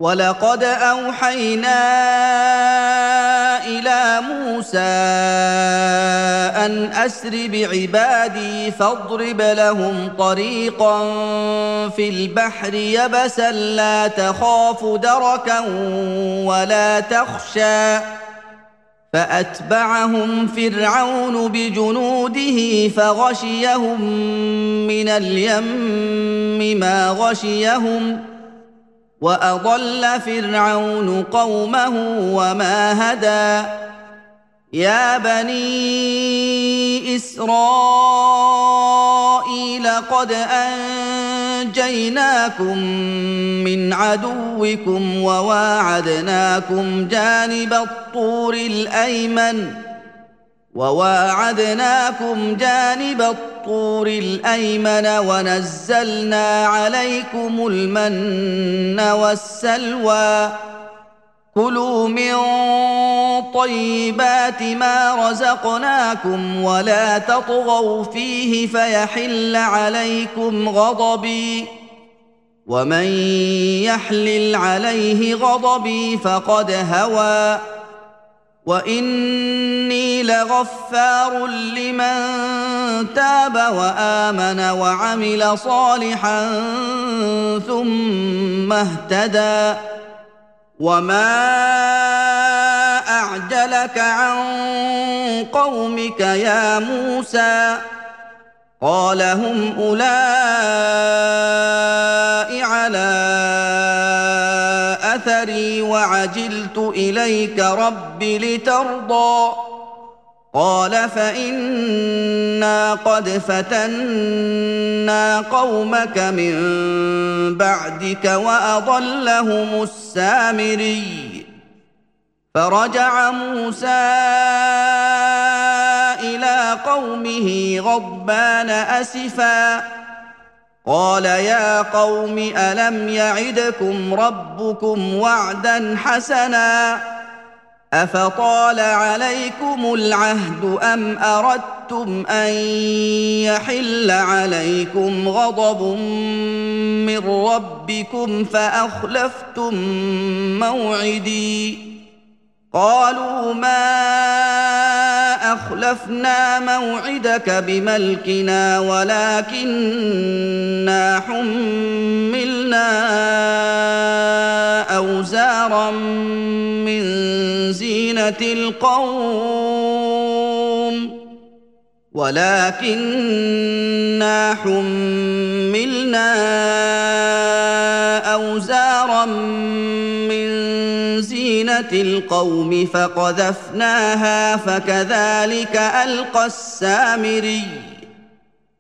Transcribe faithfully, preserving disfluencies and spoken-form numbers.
وَلَقَدْ أَوْحَيْنَا إِلَىٰ مُوسَىٰ أَنْ أَسْرِ بِعِبَادِي فَاضْرِبْ لَهُمْ طَرِيقًا فِي الْبَحْرِ يَبَسًا لَّا تَخَافُ دَرَكًا وَلَا تَخْشَىٰ فَأَتْبَعَهُمْ فِرْعَوْنُ بِجُنُودِهِ فَغَشِيَهُم مِّنَ الْيَمِّ مَا غَشِيَهُمْ وَأَضَلَّ فِرْعَوْنُ قَوْمَهُ وَمَا هَدَىٰ يَا بَنِي إِسْرَائِيلَ قَدْ أَنجَيْنَاكُم مِّنْ عَدُوِّكُمْ وَوَاعَدْنَاكُمْ جَانِبَ الطُّورِ الْأَيْمَنَ وَوَاعَدْنَاكُمْ جَانِبَ الطُّورِ الْأَيْمَنَ وَنَزَّلْنَا عَلَيْكُمُ الْمَنَّ وَالسَّلْوَىٰ كُلُوا مِن طَيِّبَاتِ مَا رَزَقْنَاكُمْ وَلَا تَطْغَوْا فِيهِ فَيَحِلَّ عَلَيْكُمْ غَضَبِي وَمَن يَحْلِلْ عَلَيْهِ غَضَبِي فَقَدْ هَوَىٰ وَإِنِّي لَغَفَّارٌ لِّمَن تَابَ وَآمَنَ وَعَمِلَ صَالِحًا ثُمَّ اهْتَدَىٰ وَمَا أَعْجَلَكَ عَن قَوْمِكَ يَا مُوسَىٰ قَالَ هُمْ أُولَاءِ عَلَىٰ أَثَرِي وَعَجِلْتُ إِلَيْكَ رَبِّ لِتَرْضَىٰ قَالَ فَإِنَّا قَدْ فَتَنَّا قَوْمَكَ مِن بَعْدِكَ وَأَضَلَّهُمُ السَّامِرِيُّ فَرَجَعَ مُوسَىٰ إِلَىٰ قَوْمِهِ غَضْبَانَ أَسِفًا قَالَ يَا قَوْمِ أَلَمْ يَعِدْكُمْ رَبُّكُمْ وَعْدًا حَسَنًا أَفَطَالَ عَلَيْكُمُ الْعَهْدُ أَمْ أَرَدتُّمْ أَن يَحِلَّ عَلَيْكُمْ غَضَبٌ مِّن رَّبِّكُمْ فَأَخْلَفْتُم مَّوْعِدِي قَالُوا مَا أَخْلَفْنَا مَوْعِدَكَ بِمَلْكِنَا وَلَٰكِنَّا حُمِّلْنَا أَوْزَارًا مِّن زِينَةِ الْقَوْمِ وَلَٰكِنَّا حُمِّلْنَا أَوْزَارًا مِّن زِينَةِ الْقَوْمِ فَقَذَفْنَاهَا فَكَذَٰلِكَ أَلْقَى السَّامِرِيُّ